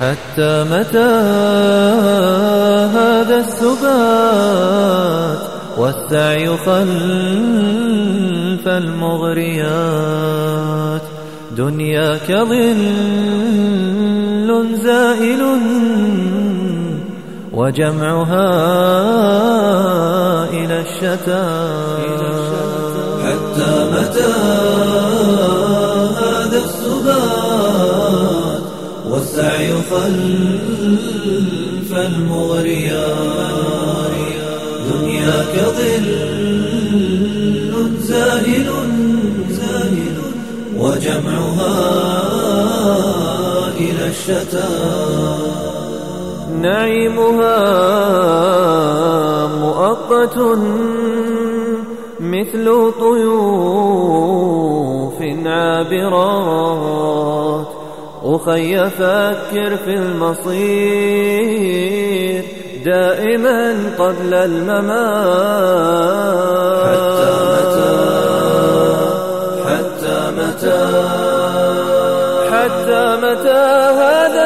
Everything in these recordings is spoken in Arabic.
حتى متى هذا السبات والسعي خلف المغريات؟ دنياك ظل زائل وجمعها إلى الشتات. حتى متى هذا السبات والسعي خلف المغريات؟ دنياك ظل زائل وجمعها إلى الشتات. نعيمها مؤقت مثل طيوف عابرات. أخي فكر في المصير دائما قبل الممات. حتى متى هذا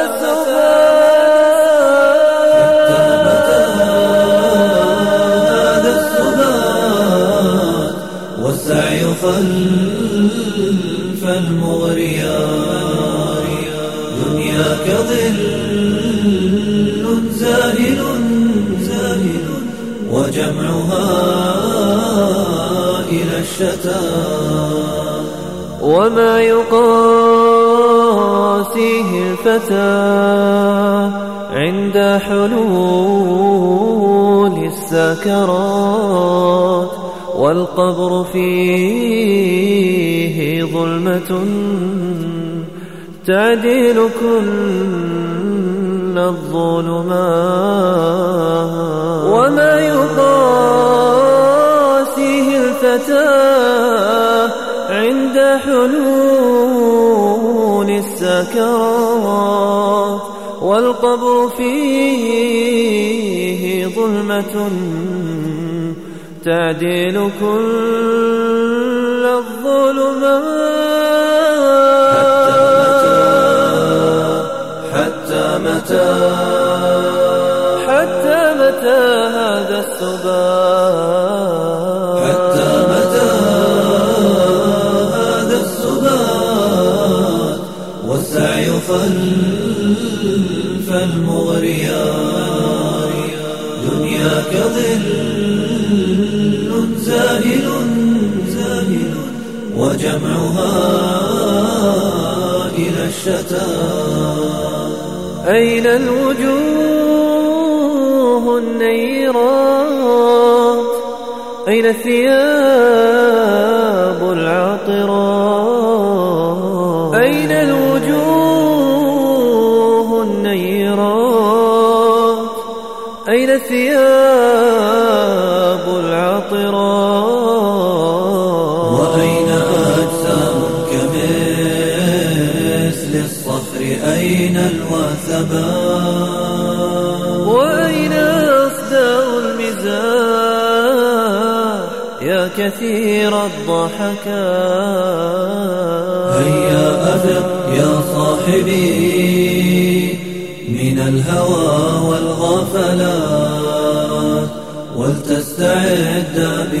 السبات والسعي خلف المغريات؟ دنياك ظل زائل وجمعها إلى الشتات. وما يقاسيه الفتى عند حلول السكرات، والقبر فيه ظلمة تعديل كل الظلمات. وما يقاسيه الفتى عند حلول السكرات، والقبر فيه ظلمة تعديل كل الظلمات. حتى متى هذا السبات؟ حتى متى هذا السبات والسعي خلف المغريات؟ دنياك ظل زائل وجمعها إلى الشتات. أين الوجوه النيرات؟ أين الثياب العاطرات؟ أين الوجوه النيرات؟ أين الثياب العاطرات؟ وأين أجسام كمثل الصخر؟ أين الوثبات؟ وأين أصداء المزاح يا كثير الضحكات؟ هيا أفق يا صاحبي من الهوى والغفلات، ولتستعد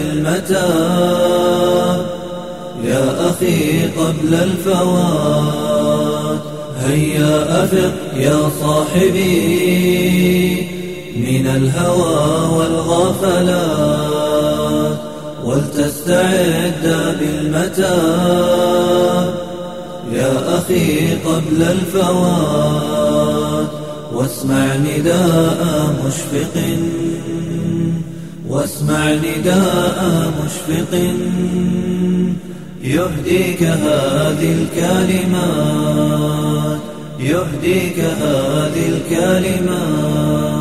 بالمتاع يا أخي قبل الفوات. هيا أفق يا صاحبي من الهوى والغفلات، ولتستعد بالمتاع يا أخي قبل الفوات. واسمع نداء مشفق، واسمع نداء مشفق يهديك هذه الكلمات، يهديك هذه الكلمات.